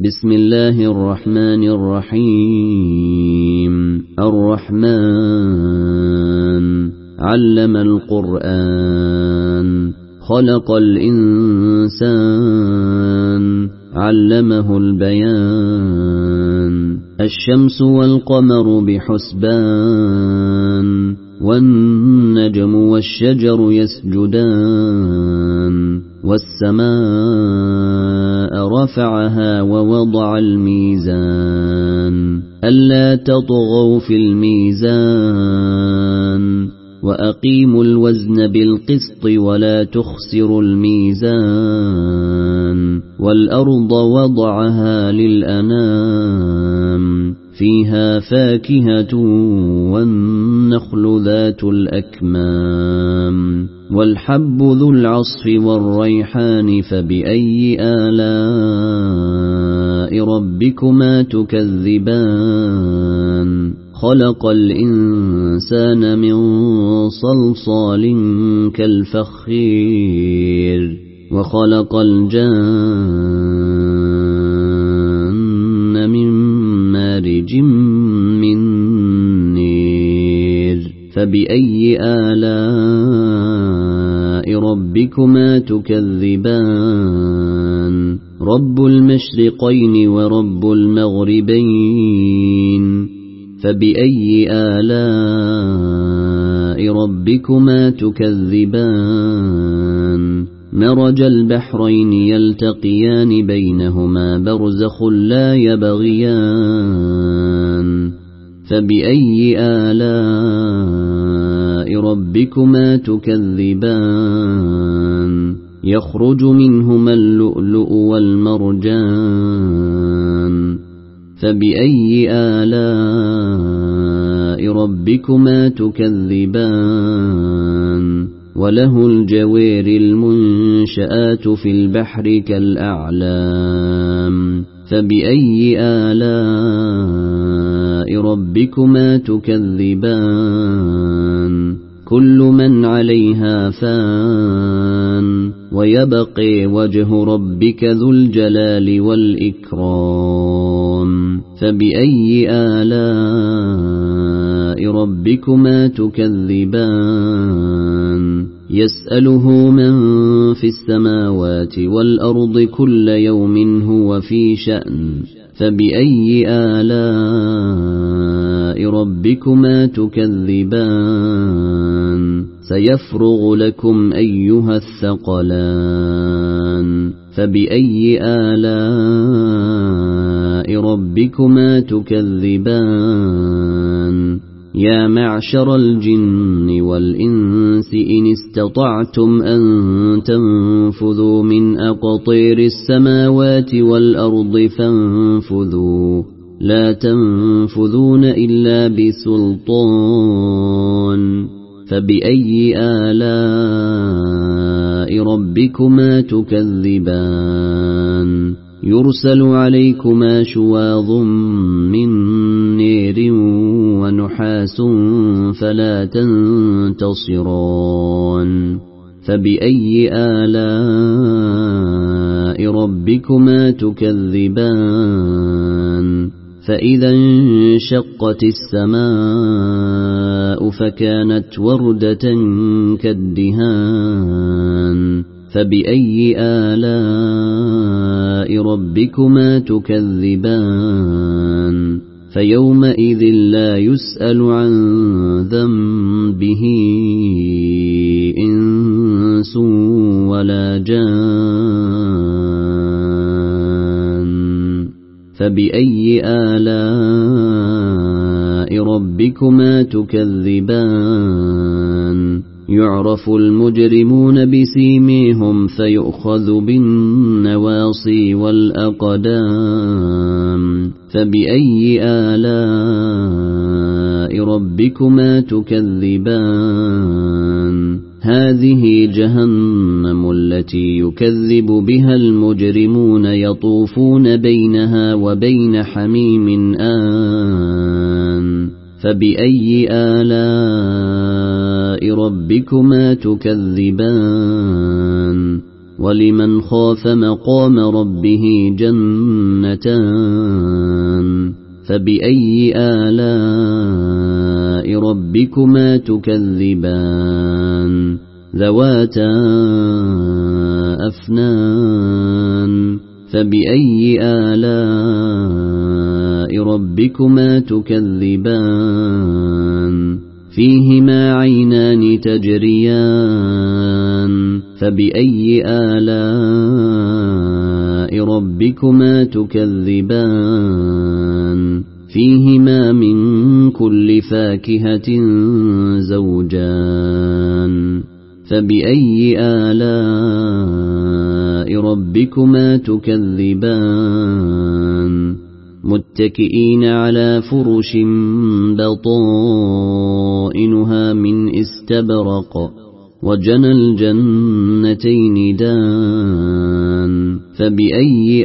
بسم الله الرحمن الرحيم. الرحمن علم القرآن خلق الإنسان علمه البيان. الشمس والقمر بحسبان والنجم والشجر يسجدان. والسماء رفعها ووضع الميزان ألا تطغوا في الميزان وأقيموا الوزن بالقسط ولا تخسروا الميزان. والأرض وضعها للأنام فيها فاكهة والنخل ذات الأكمام والحب ذو العصف والريحان. فبأي آلاء ربكما تكذبان؟ خلق الإنسان من صلصال كالفخير وخلق الجان من مارج من نير. فبأي آلاء ربكما تكذبان؟ رب المشرقين ورب المغربين. فبأي آلاء ربكما تكذبان؟ مرج البحرين يلتقيان بينهما برزخ لا يبغيان. فبأي آلاء ربكما تكذبان؟ يخرج منهما اللؤلؤ والمرجان. فبأي آلاء ربكما تكذبان؟ وله الجوار المنشآت في البحر كالأعلام. فبأي آلاء ربكما تكذبان؟ كل من عليها فان ويبقى وجه ربك ذو الجلال والإكرام. فبأي آلاء ربكما تكذبان؟ يسأله من في السماوات والأرض كل يوم هو في شأن. فبأي آلاء ربكما تكذبان؟ سيفرغ لكم أيها الثقلان. فبأي آلاء ربكما تكذبان؟ يا معشر الجن والإنس إن استطعتم أن تنفذوا من أقطير السماوات والأرض فانفذوا لا تنفذون إلا بسلطان. فبأي آلاء ربكما تكذبان؟ يرسل عليكما شواظ من نير ونحاس فلا تنتصران. فبأي آلاء ربكما تكذبان؟ فإذا انشقت السماء فكانت وردة كالدهان. فبأي آلاء ربكما تكذبان؟ فيومئذ لا يسأل عن ذنبه إنس ولا جان. فبأي آلاء ربكما تكذبان؟ يعرف المجرمون بسيميهم فيؤخذ بالنواصي والأقدام. فبأي آلاء ربكما تكذبان؟ هذه جهنم التي يكذب بها المجرمون يطوفون بينها وبين حميم آن. فبأي آلاء ربكما تكذبان؟ ولمن خاف مقام ربه جنتان فبأي آلاء ربكما تكذبان ذواتا أفنان فبأي آلاء ربكما تكذبان فيهما عينان تجريان فبأي آلاء ربكما تكذبان فيهما من كل فاكهة زوجان فبأي آلاء ربكما تكذبان متكئين على فرش بطائنها من استبرق وجنى الجنتين دان فبأي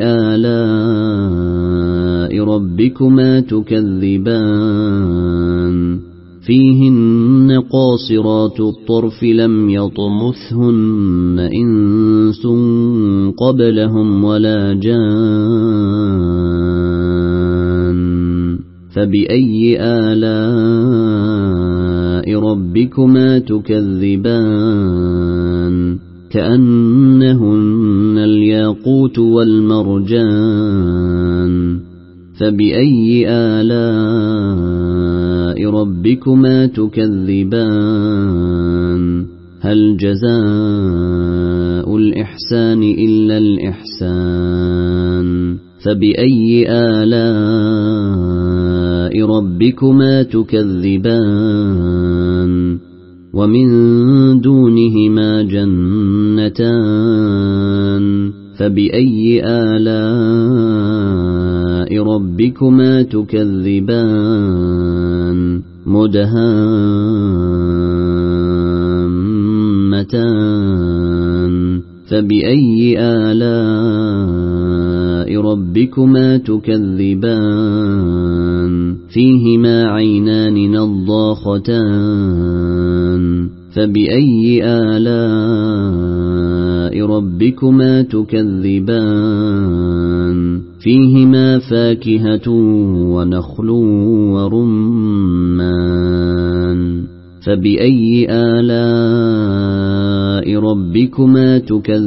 آلاء ربكما تكذبان فيهن قاصرات الطرف لم يطمثهن إنس قبلهم ولا جان فبأي آلاء ربكما تكذبان كأنهن الياقوت والمرجان فبأي آلاء ربكما تكذبان هل جزاء الإحسان إلا الإحسان فبأي آلاء ربكما تكذبان ومن دونهما جنتان فبأي آلاء ربكما تكذبان مدهامتان فبأي آلاء ربكما تكذبان فيهما عينان نضاختان فبأي آلاء ربكما تكذبان فيهما فاكهة ونخل ورمان فبأي آلاء ربكما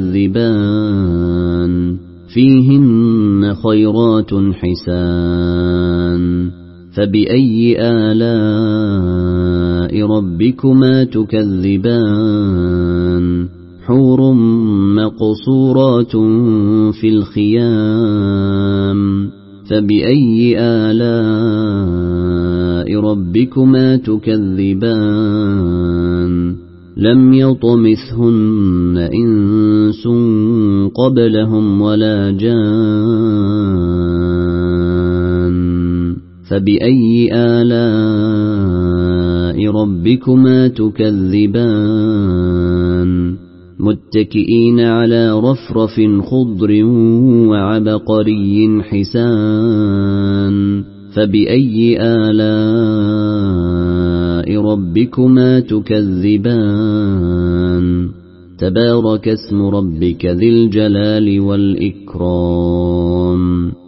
تكذبان فيهن خيرات حسان فبأي آلاء ربكما تكذبان حور مقصورات في الخيام فبأي آلاء ربكما تكذبان لم يطمثهن إنس قبلهم ولا جان فبأي آلاء ربكما تكذبان متكئين على رفرف خضر وعبقري حسان فبأي آلاء ربكما تكذبان تبارك اسم ربك ذي الجلال والإكرام